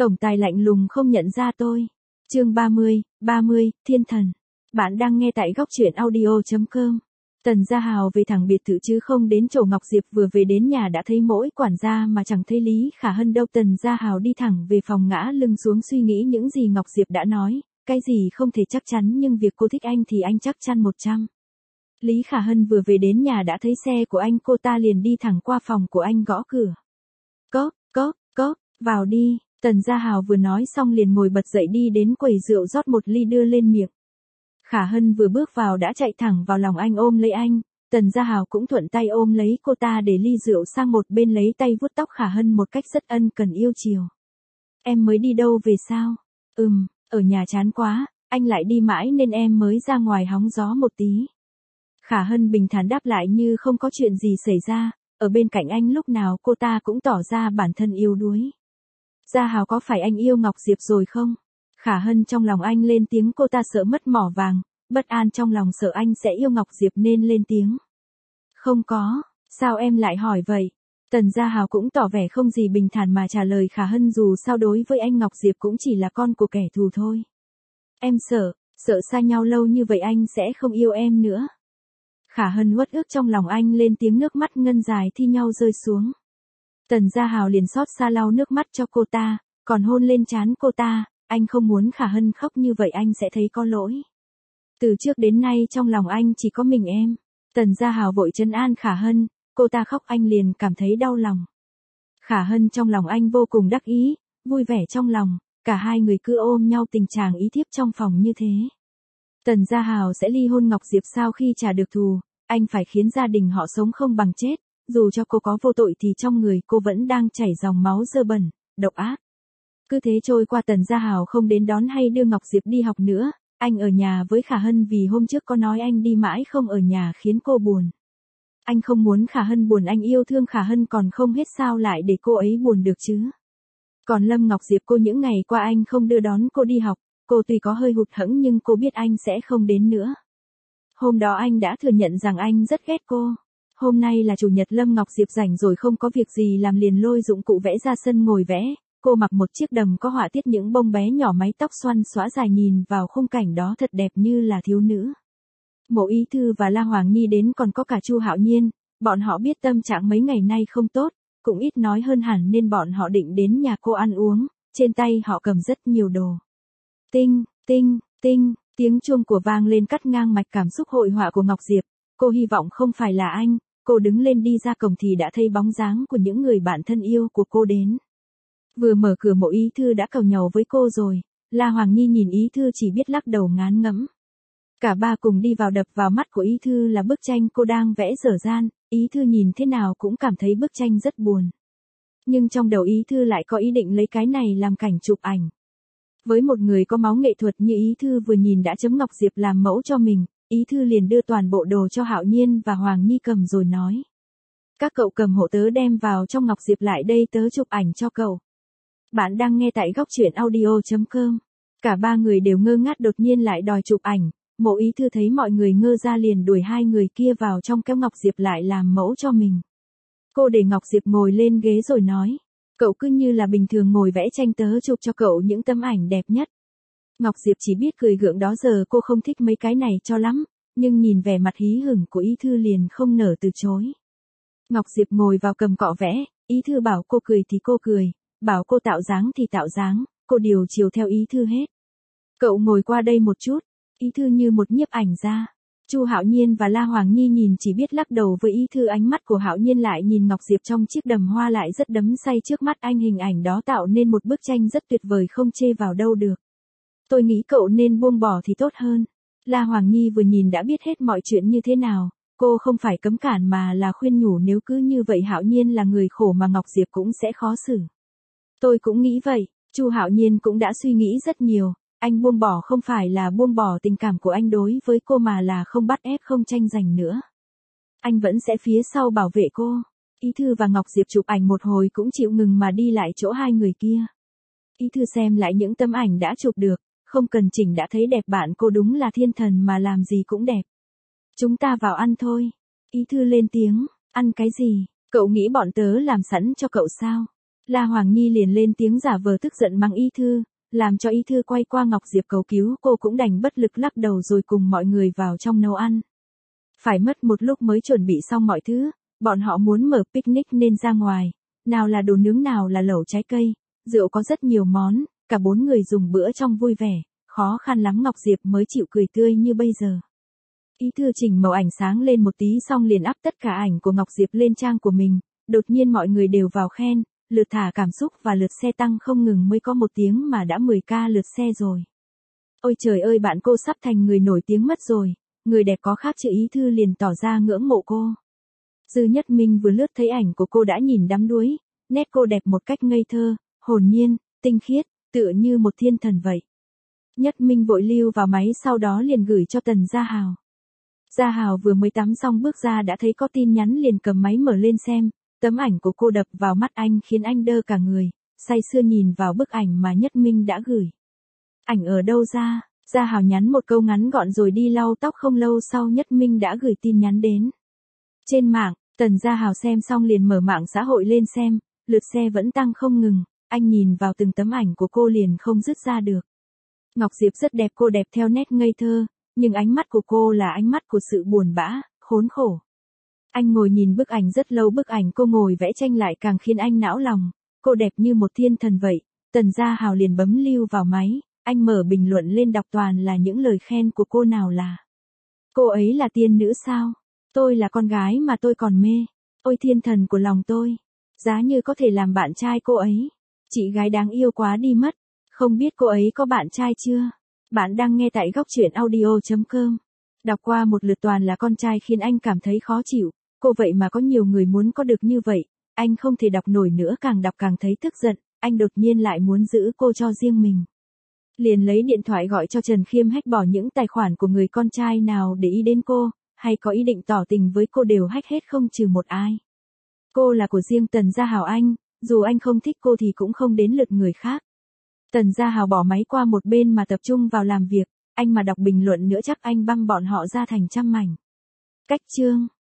Tổng tài lạnh lùng không nhận ra tôi. Chương 30, Thiên thần. Bạn đang nghe tại góc truyện audio.com. Tần Gia Hào về thẳng biệt thự chứ không đến chỗ Ngọc Diệp, vừa về đến nhà đã thấy mỗi quản gia mà chẳng thấy Lý Khả Hân đâu. Tần Gia Hào đi thẳng về phòng, ngã lưng xuống suy nghĩ những gì Ngọc Diệp đã nói, cái gì không thể chắc chắn nhưng việc cô thích anh thì anh chắc chắn 100. Lý Khả Hân vừa về đến nhà đã thấy xe của anh, cô ta liền đi thẳng qua phòng của anh gõ cửa. Cóp, vào đi. Tần Gia Hào vừa nói xong liền ngồi bật dậy đi đến quầy rượu rót một ly đưa lên miệng. Khả Hân vừa bước vào đã chạy thẳng vào lòng anh ôm lấy anh, Tần Gia Hào cũng thuận tay ôm lấy cô ta để ly rượu sang một bên, lấy tay vuốt tóc Khả Hân một cách rất ân cần yêu chiều. Em mới đi đâu về sao? Ở nhà chán quá, anh lại đi mãi nên em mới ra ngoài hóng gió một tí. Khả Hân bình thản đáp lại như không có chuyện gì xảy ra, ở bên cạnh anh lúc nào cô ta cũng tỏ ra bản thân yếu đuối. Gia Hào, có phải anh yêu Ngọc Diệp rồi không? Khả Hân trong lòng anh lên tiếng, cô ta sợ mất mỏ vàng, bất an trong lòng sợ anh sẽ yêu Ngọc Diệp nên lên tiếng. Không có, sao em lại hỏi vậy? Tần Gia Hào cũng tỏ vẻ không gì bình thản mà trả lời Khả Hân, dù sao đối với anh Ngọc Diệp cũng chỉ là con của kẻ thù thôi. Em sợ xa nhau lâu như vậy anh sẽ không yêu em nữa. Khả Hân uất ức trong lòng anh lên tiếng, nước mắt ngân dài thi nhau rơi xuống. Tần Gia Hào liền xót xa lau nước mắt cho cô ta, còn hôn lên trán cô ta, anh không muốn Khả Hân khóc như vậy, anh sẽ thấy có lỗi. Từ trước đến nay trong lòng anh chỉ có mình em. Tần Gia Hào vội trấn an Khả Hân, cô ta khóc anh liền cảm thấy đau lòng. Khả Hân trong lòng anh vô cùng đắc ý, vui vẻ trong lòng, cả hai người cứ ôm nhau tình trạng ý thiếp trong phòng như thế. Tần Gia Hào sẽ ly hôn Ngọc Diệp sau khi trả được thù, anh phải khiến gia đình họ sống không bằng chết, dù cho cô có vô tội thì trong người cô vẫn đang chảy dòng máu dơ bẩn, độc ác. Cứ thế trôi qua, Tần Gia Hào không đến đón hay đưa Ngọc Diệp đi học nữa, anh ở nhà với Khả Hân vì hôm trước có nói anh đi mãi không ở nhà khiến cô buồn. Anh không muốn Khả Hân buồn, anh yêu thương Khả Hân còn không hết sao lại để cô ấy buồn được chứ. Còn Lâm Ngọc Diệp, cô những ngày qua anh không đưa đón cô đi học, cô tuy có hơi hụt hẫng nhưng cô biết anh sẽ không đến nữa. Hôm đó anh đã thừa nhận rằng anh rất ghét cô. Hôm nay là chủ nhật, Lâm Ngọc Diệp rảnh rồi không có việc gì làm liền lôi dụng cụ vẽ ra sân ngồi vẽ. Cô mặc một chiếc đầm có họa tiết những bông bé nhỏ, mái tóc xoăn xõa dài, nhìn vào khung cảnh đó thật đẹp như là thiếu nữ. Mộ Ý Thư và La Hoàng Nhi đến, còn có cả Chu Hạo Nhiên, bọn họ biết tâm trạng mấy ngày nay không tốt, cũng ít nói hơn hẳn nên bọn họ định đến nhà cô ăn uống, trên tay họ cầm rất nhiều đồ. Tinh, tiếng chuông của vang lên cắt ngang mạch cảm xúc hội họa của Ngọc Diệp, cô hy vọng không phải là anh, cô đứng lên đi ra cổng thì đã thấy bóng dáng của những người bạn thân yêu của cô đến. Vừa mở cửa Mộ Ý Thư đã càu nhàu với cô rồi, La Hoàng Nhi nhìn Ý Thư chỉ biết lắc đầu ngán ngẩm. Cả ba cùng đi vào, đập vào mắt của Ý Thư là bức tranh cô đang vẽ dở dang, Ý Thư nhìn thế nào cũng cảm thấy bức tranh rất buồn. Nhưng trong đầu Ý Thư lại có ý định lấy cái này làm cảnh chụp ảnh. Với một người có máu nghệ thuật như Ý Thư, vừa nhìn đã chấm Ngọc Diệp làm mẫu cho mình, Ý Thư liền đưa toàn bộ đồ cho Hạo Nhiên và Hoàng Nhi cầm rồi nói. Các cậu cầm hộ tớ đem vào trong, Ngọc Diệp lại đây tớ chụp ảnh cho cậu. Bạn đang nghe tại góc truyện audio.com. Cả ba người đều ngơ ngác, đột nhiên lại đòi chụp ảnh. Mộ Ý Thư thấy mọi người ngơ ra liền đuổi hai người kia vào trong, kéo Ngọc Diệp lại làm mẫu cho mình. Cô để Ngọc Diệp ngồi lên ghế rồi nói. Cậu cứ như là bình thường ngồi vẽ tranh, tớ chụp cho cậu những tấm ảnh đẹp nhất. Ngọc Diệp chỉ biết cười gượng, đó giờ cô không thích mấy cái này cho lắm, nhưng nhìn vẻ mặt hí hửng của Ý Thư liền không nỡ từ chối. Ngọc Diệp ngồi vào cầm cọ vẽ, Ý Thư bảo cô cười thì cô cười, bảo cô tạo dáng thì tạo dáng, cô điều chiều theo Ý Thư hết. Cậu ngồi qua đây một chút, Ý Thư như một nhiếp ảnh gia. Chu Hạo Nhiên và La Hoàng Nhi nhìn chỉ biết lắc đầu với Ý Thư, ánh mắt của Hạo Nhiên lại nhìn Ngọc Diệp trong chiếc đầm hoa lại rất đắm say trước mắt anh, hình ảnh đó tạo nên một bức tranh rất tuyệt vời không chê vào đâu được. Tôi nghĩ cậu nên buông bỏ thì tốt hơn. La Hoàng Nhi vừa nhìn đã biết hết mọi chuyện như thế nào, cô không phải cấm cản mà là khuyên nhủ, nếu cứ như vậy Hạo Nhiên là người khổ mà Ngọc Diệp cũng sẽ khó xử. Tôi cũng nghĩ vậy, Chu Hạo Nhiên cũng đã suy nghĩ rất nhiều. Anh buông bỏ không phải là buông bỏ tình cảm của anh đối với cô mà là không bắt ép, không tranh giành nữa. Anh vẫn sẽ phía sau bảo vệ cô. Ý Thư và Ngọc Diệp chụp ảnh một hồi cũng chịu ngừng mà đi lại chỗ hai người kia. Ý Thư xem lại những tấm ảnh đã chụp được, không cần chỉnh đã thấy đẹp, bạn cô đúng là thiên thần mà làm gì cũng đẹp. Chúng ta vào ăn thôi. Ý Thư lên tiếng, ăn cái gì? Cậu nghĩ bọn tớ làm sẵn cho cậu sao? La Hoàng Nhi liền lên tiếng giả vờ tức giận mắng Y Thư, làm cho Y Thư quay qua Ngọc Diệp cầu cứu, cô cũng đành bất lực lắc đầu rồi cùng mọi người vào trong nấu ăn. Phải mất một lúc mới chuẩn bị xong mọi thứ, bọn họ muốn mở picnic nên ra ngoài, nào là đồ nướng nào là lẩu trái cây, rượu có rất nhiều món, cả 4 người dùng bữa trong vui vẻ, khó khăn lắm Ngọc Diệp mới chịu cười tươi như bây giờ. Y Thư chỉnh màu ảnh sáng lên một tí xong liền up tất cả ảnh của Ngọc Diệp lên trang của mình, đột nhiên mọi người đều vào khen, lượt thả cảm xúc và lượt xe tăng không ngừng, mới có 1 tiếng mà đã 10k lượt xe rồi. Ôi trời ơi, bạn cô sắp thành người nổi tiếng mất rồi, người đẹp có khác chữ. Y Thư liền tỏ ra ngưỡng mộ cô. Dư Nhất Minh vừa lướt thấy ảnh của cô đã nhìn đắm đuối, nét cô đẹp một cách ngây thơ, hồn nhiên, tinh khiết, tựa như một thiên thần vậy. Nhất Minh vội lưu vào máy sau đó liền gửi cho Tần Gia Hào. Gia Hào vừa mới tắm xong bước ra đã thấy có tin nhắn liền cầm máy mở lên xem, tấm ảnh của cô đập vào mắt anh khiến anh đơ cả người, say sưa nhìn vào bức ảnh mà Nhất Minh đã gửi. Ảnh ở đâu ra? Gia Hào nhắn một câu ngắn gọn rồi đi lau tóc. Không lâu sau Nhất Minh đã gửi tin nhắn đến. Trên mạng, Tần Gia Hào xem xong liền mở mạng xã hội lên xem, lượt xe vẫn tăng không ngừng, anh nhìn vào từng tấm ảnh của cô liền không dứt ra được. Ngọc Diệp rất đẹp, cô đẹp theo nét ngây thơ, nhưng ánh mắt của cô là ánh mắt của sự buồn bã, khốn khổ. Anh ngồi nhìn bức ảnh rất lâu, bức ảnh cô ngồi vẽ tranh lại càng khiến anh não lòng, cô đẹp như một thiên thần vậy. Tần Gia Hào liền bấm lưu vào máy, anh mở bình luận lên đọc toàn là những lời khen của cô. Nào là: cô ấy là tiên nữ sao? Tôi là con gái mà tôi còn mê. Ôi thiên thần của lòng tôi. Giá như có thể làm bạn trai cô ấy. Chị gái đáng yêu quá đi mất. Không biết cô ấy có bạn trai chưa? Bạn đang nghe tại góc truyện audio.com. Đọc qua một lượt toàn là con trai khiến anh cảm thấy khó chịu. Cô vậy mà có nhiều người muốn có được như vậy. Anh không thể đọc nổi nữa, càng đọc càng thấy tức giận. Anh đột nhiên lại muốn giữ cô cho riêng mình. Liền lấy điện thoại gọi cho Trần Khiêm hack bỏ những tài khoản của người con trai nào để ý đến cô, hay có ý định tỏ tình với cô đều hack hết không trừ một ai. Cô là của riêng Tần Gia Hào anh, dù anh không thích cô thì cũng không đến lượt người khác. Tần Gia Hào bỏ máy qua một bên mà tập trung vào làm việc, anh mà đọc bình luận nữa chắc anh băm bọn họ ra thành trăm mảnh. Cách chương